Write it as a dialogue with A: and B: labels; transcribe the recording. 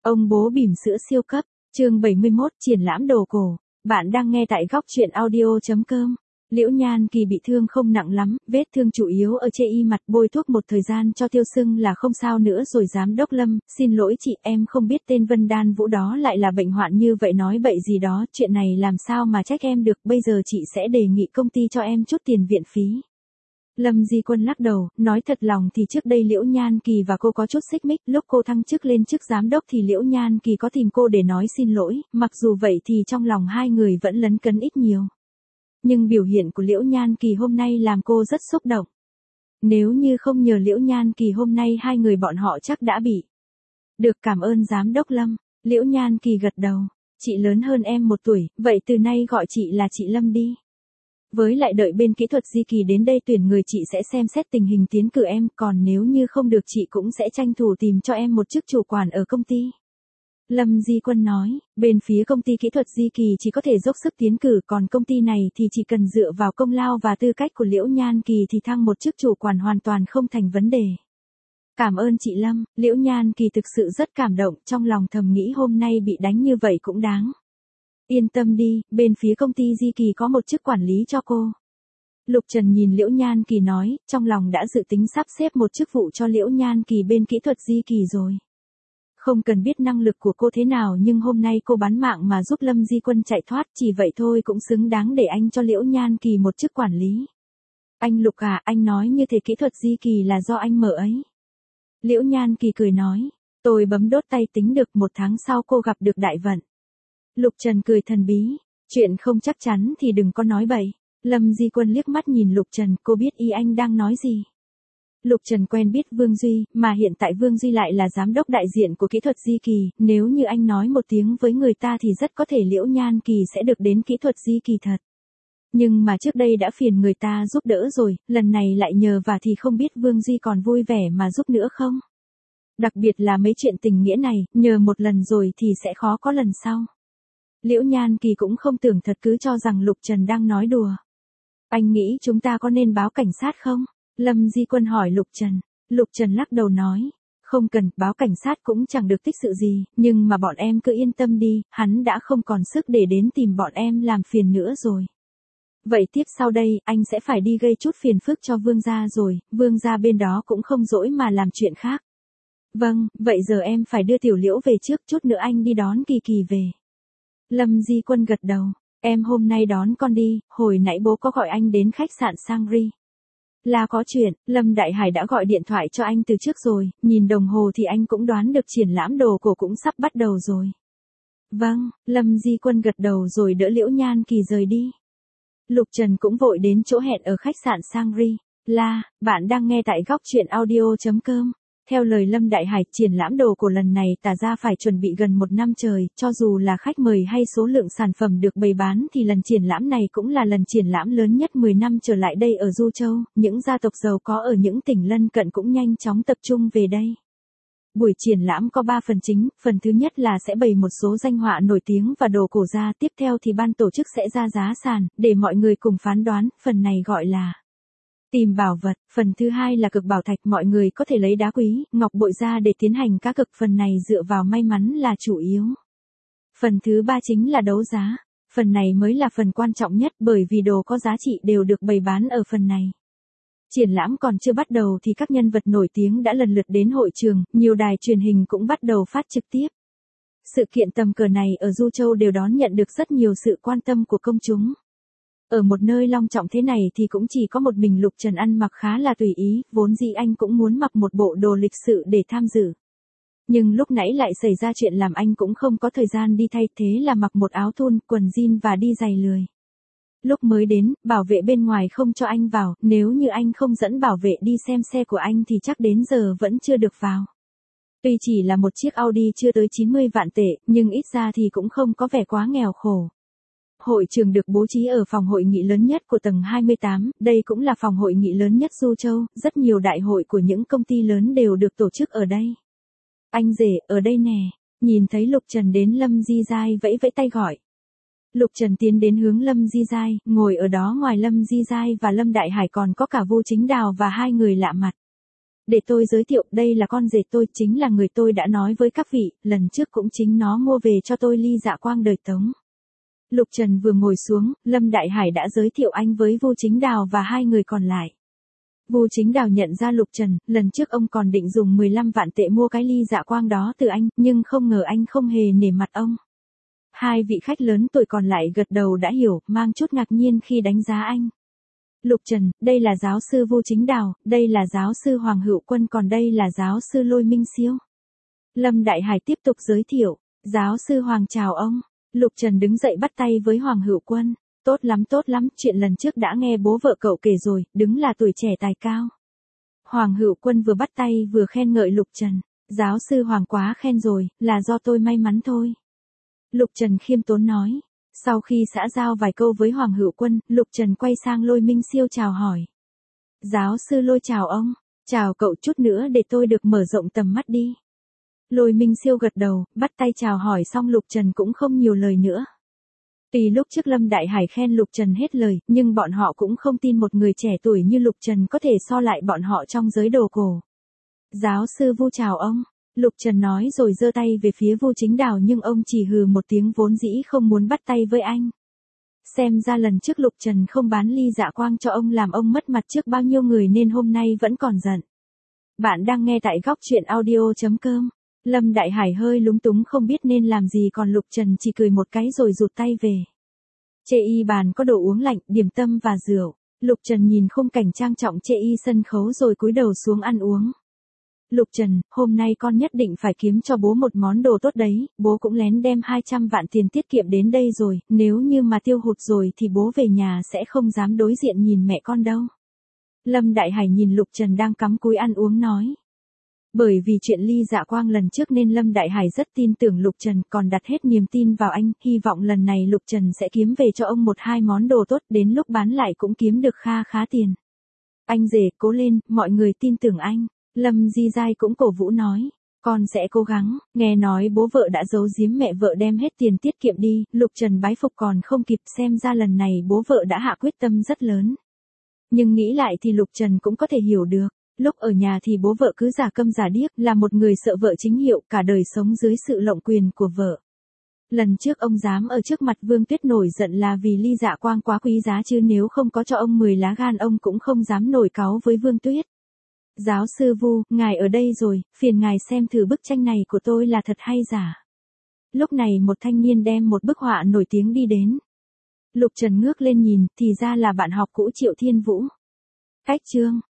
A: Ông bố bỉm sữa siêu cấp, chương 71 triển lãm đồ cổ. Bạn đang nghe tại góc truyện audio.com. Liễu Nhan Kỳ bị thương không nặng lắm, vết thương chủ yếu ở chê y mặt, bôi thuốc một thời gian cho tiêu sưng là không sao nữa rồi. Giám đốc Lâm, xin lỗi chị, em không biết tên Vân Đan Vũ đó lại là bệnh hoạn như vậy, nói bậy gì đó, chuyện này làm sao mà trách em được, bây giờ chị sẽ đề nghị công ty cho em chút tiền viện phí. Lâm Di Quân lắc đầu, nói thật lòng thì trước đây Liễu Nhan Kỳ và cô có chút xích mích, lúc cô thăng chức lên chức giám đốc thì Liễu Nhan Kỳ có tìm cô để nói xin lỗi, mặc dù vậy thì trong lòng hai người vẫn lấn cấn ít nhiều. Nhưng biểu hiện của Liễu Nhan Kỳ hôm nay làm cô rất xúc động. Nếu như không nhờ Liễu Nhan Kỳ hôm nay hai người bọn họ chắc đã bị. Được, cảm ơn giám đốc Lâm. Liễu Nhan Kỳ gật đầu. Chị lớn hơn em 1 tuổi, vậy từ nay gọi chị là chị Lâm đi. Với lại đợi bên kỹ thuật Di Kỳ đến đây tuyển người chị sẽ xem xét tình hình tiến cử em, còn nếu như không được chị cũng sẽ tranh thủ tìm cho em một chức chủ quản ở công ty. Lâm Di Quân nói, bên phía công ty kỹ thuật Di Kỳ chỉ có thể dốc sức tiến cử, còn công ty này thì chỉ cần dựa vào công lao và tư cách của Liễu Nhan Kỳ thì thăng một chức chủ quản hoàn toàn không thành vấn đề. Cảm ơn chị Lâm. Liễu Nhan Kỳ thực sự rất cảm động, trong lòng thầm nghĩ hôm nay bị đánh như vậy cũng đáng. Yên tâm đi, bên phía công ty Di Kỳ có một chức quản lý cho cô. Lục Trần nhìn Liễu Nhan Kỳ nói, trong lòng đã dự tính sắp xếp một chức vụ cho Liễu Nhan Kỳ bên kỹ thuật Di Kỳ rồi. Không cần biết năng lực của cô thế nào nhưng hôm nay cô bán mạng mà giúp Lâm Di Quân chạy thoát, chỉ vậy thôi cũng xứng đáng để anh cho Liễu Nhan Kỳ một chức quản lý. Anh Lục à, anh nói như thế kỹ thuật Di Kỳ là do anh mở ấy. Liễu Nhan Kỳ cười nói, tôi bấm đốt tay tính được 1 tháng sau cô gặp được đại vận. Lục Trần cười thần bí, chuyện không chắc chắn thì đừng có nói bậy. Lâm Di Quân liếc mắt nhìn Lục Trần, cô biết ý anh đang nói gì. Lục Trần quen biết Vương Duy, mà hiện tại Vương Duy lại là giám đốc đại diện của kỹ thuật Di Kỳ, nếu như anh nói một tiếng với người ta thì rất có thể Liễu Nhan Kỳ sẽ được đến kỹ thuật Di Kỳ thật. Nhưng mà trước đây đã phiền người ta giúp đỡ rồi, lần này lại nhờ và thì không biết Vương Duy còn vui vẻ mà giúp nữa không? Đặc biệt là mấy chuyện tình nghĩa này, nhờ một lần rồi thì sẽ khó có lần sau. Liễu Nhan Kỳ cũng không tưởng thật, cứ cho rằng Lục Trần đang nói đùa. Anh nghĩ chúng ta có nên báo cảnh sát không? Lâm Di Quân hỏi Lục Trần. Lục Trần lắc đầu nói, không cần, báo cảnh sát cũng chẳng được tích sự gì, nhưng mà bọn em cứ yên tâm đi, hắn đã không còn sức để đến tìm bọn em làm phiền nữa rồi. Vậy tiếp sau đây, anh sẽ phải đi gây chút phiền phức cho Vương gia rồi, Vương gia bên đó cũng không dỗi mà làm chuyện khác. Vâng, vậy giờ em phải đưa Tiểu Liễu về trước, chút nữa anh đi đón Kỳ Kỳ về. Lâm Di Quân gật đầu, em hôm nay đón con đi, hồi nãy bố có gọi anh đến khách sạn Sangri. Là có chuyện, Lâm Đại Hải đã gọi điện thoại cho anh từ trước rồi, nhìn đồng hồ thì anh cũng đoán được triển lãm đồ cổ cũng sắp bắt đầu rồi. Vâng, Lâm Di Quân gật đầu rồi đỡ Liễu Nhan Kỳ rời đi. Lục Trần cũng vội đến chỗ hẹn ở khách sạn Sangri. Bạn đang nghe tại góc truyện audio.com. Theo lời Lâm Đại Hải, triển lãm đồ cổ lần này tả ra phải chuẩn bị gần 1 năm trời, cho dù là khách mời hay số lượng sản phẩm được bày bán thì lần triển lãm này cũng là lần triển lãm lớn nhất 10 năm trở lại đây ở Du Châu, những gia tộc giàu có ở những tỉnh lân cận cũng nhanh chóng tập trung về đây. Buổi triển lãm có 3 phần chính, phần thứ nhất là sẽ bày một số danh họa nổi tiếng và đồ cổ ra, tiếp theo thì ban tổ chức sẽ ra giá sàn, để mọi người cùng phán đoán, phần này gọi là tìm bảo vật, phần thứ hai là cực bảo thạch, mọi người có thể lấy đá quý, ngọc bội ra để tiến hành cá cực, phần này dựa vào may mắn là chủ yếu. Phần thứ ba chính là đấu giá, phần này mới là phần quan trọng nhất bởi vì đồ có giá trị đều được bày bán ở phần này. Triển lãm còn chưa bắt đầu thì các nhân vật nổi tiếng đã lần lượt đến hội trường, nhiều đài truyền hình cũng bắt đầu phát trực tiếp. Sự kiện tầm cỡ này ở Du Châu đều đón nhận được rất nhiều sự quan tâm của công chúng. Ở một nơi long trọng thế này thì cũng chỉ có một mình Lục Trần ăn mặc khá là tùy ý, vốn dĩ anh cũng muốn mặc một bộ đồ lịch sự để tham dự. Nhưng lúc nãy lại xảy ra chuyện làm anh cũng không có thời gian đi thay, thế là mặc một áo thun, quần jean và đi giày lười. Lúc mới đến, bảo vệ bên ngoài không cho anh vào, nếu như anh không dẫn bảo vệ đi xem xe của anh thì chắc đến giờ vẫn chưa được vào. Tuy chỉ là một chiếc Audi chưa tới 90 vạn tệ, nhưng ít ra thì cũng không có vẻ quá nghèo khổ. Hội trường được bố trí ở phòng hội nghị lớn nhất của tầng 28, đây cũng là phòng hội nghị lớn nhất Du Châu, rất nhiều đại hội của những công ty lớn đều được tổ chức ở đây. Anh rể, ở đây nè. Nhìn thấy Lục Trần đến, Lâm Di Giai vẫy vẫy tay gọi. Lục Trần tiến đến hướng Lâm Di Giai, ngồi ở đó ngoài Lâm Di Giai và Lâm Đại Hải còn có cả Vu Chính Đào và 2 người lạ mặt. Để tôi giới thiệu, đây là con rể tôi, chính là người tôi đã nói với các vị, lần trước cũng chính nó mua về cho tôi ly dạ quang đời Tống. Lục Trần vừa ngồi xuống, Lâm Đại Hải đã giới thiệu anh với Vu Chính Đào và hai người còn lại. Vu Chính Đào nhận ra Lục Trần, lần trước ông còn định dùng 15 vạn tệ mua cái ly dạ quang đó từ anh, nhưng không ngờ anh không hề nể mặt ông. Hai vị khách lớn tuổi còn lại gật đầu đã hiểu, mang chút ngạc nhiên khi đánh giá anh. Lục Trần, đây là giáo sư Vu Chính Đào, đây là giáo sư Hoàng Hữu Quân, còn đây là giáo sư Lôi Minh Siêu. Lâm Đại Hải tiếp tục giới thiệu, giáo sư Hoàng chào ông. Lục Trần đứng dậy bắt tay với Hoàng Hữu Quân. Tốt lắm, chuyện lần trước đã nghe bố vợ cậu kể rồi, đúng là tuổi trẻ tài cao. Hoàng Hữu Quân vừa bắt tay vừa khen ngợi Lục Trần. Giáo sư Hoàng quá khen rồi, là do tôi may mắn thôi. Lục Trần khiêm tốn nói. Sau khi xã giao vài câu với Hoàng Hữu Quân, Lục Trần quay sang Lôi Minh Siêu chào hỏi. Giáo sư Lôi chào ông, chào cậu, chút nữa để tôi được mở rộng tầm mắt đi. Lôi Minh Siêu gật đầu, bắt tay chào hỏi xong Lục Trần cũng không nhiều lời nữa. Tuy lúc trước Lâm Đại Hải khen Lục Trần hết lời, nhưng bọn họ cũng không tin một người trẻ tuổi như Lục Trần có thể so lại bọn họ trong giới đồ cổ. Giáo sư Vu chào ông. Lục Trần nói rồi giơ tay về phía Vu Chính Đào nhưng ông chỉ hừ một tiếng, vốn dĩ không muốn bắt tay với anh. Xem ra lần trước Lục Trần không bán ly dạ quang cho ông làm ông mất mặt trước bao nhiêu người nên hôm nay vẫn còn giận. Bạn đang nghe tại góc truyện audio.com. Lâm Đại Hải hơi lúng túng không biết nên làm gì, còn Lục Trần chỉ cười một cái rồi rụt tay về. Chê y bàn có đồ uống lạnh, điểm tâm và rượu. Lục Trần nhìn khung cảnh trang trọng chê y sân khấu rồi cúi đầu xuống ăn uống. Lục Trần, hôm nay con nhất định phải kiếm cho bố một món đồ tốt đấy, bố cũng lén đem 200 vạn tiền tiết kiệm đến đây rồi, nếu như mà tiêu hụt rồi thì bố về nhà sẽ không dám đối diện nhìn mẹ con đâu. Lâm Đại Hải nhìn Lục Trần đang cắm cúi ăn uống nói. Bởi vì chuyện ly dạ quang lần trước nên Lâm Đại Hải rất tin tưởng Lục Trần, còn đặt hết niềm tin vào anh, hy vọng lần này Lục Trần sẽ kiếm về cho ông một hai món đồ tốt, đến lúc bán lại cũng kiếm được kha khá tiền. Anh rể, cố lên, mọi người tin tưởng anh. Lâm Di Giai cũng cổ vũ nói, con sẽ cố gắng. Nghe nói bố vợ đã giấu giếm mẹ vợ đem hết tiền tiết kiệm đi, Lục Trần bái phục còn không kịp, xem ra lần này bố vợ đã hạ quyết tâm rất lớn. Nhưng nghĩ lại thì Lục Trần cũng có thể hiểu được, lúc ở nhà thì bố vợ cứ giả câm giả điếc, là một người sợ vợ chính hiệu, cả đời sống dưới sự lộng quyền của vợ. Lần trước ông dám ở trước mặt Vương Tuyết nổi giận là vì ly dạ quang quá quý giá, chứ nếu không có cho ông 10 lá gan ông cũng không dám nổi cáu với Vương Tuyết. Giáo sư Vu, ngài ở đây rồi, phiền ngài xem thử bức tranh này của tôi là thật hay giả. Lúc này một thanh niên đem một bức họa nổi tiếng đi đến. Lục Trần ngước lên nhìn, thì ra là bạn học cũ Triệu Thiên Vũ. Cách chương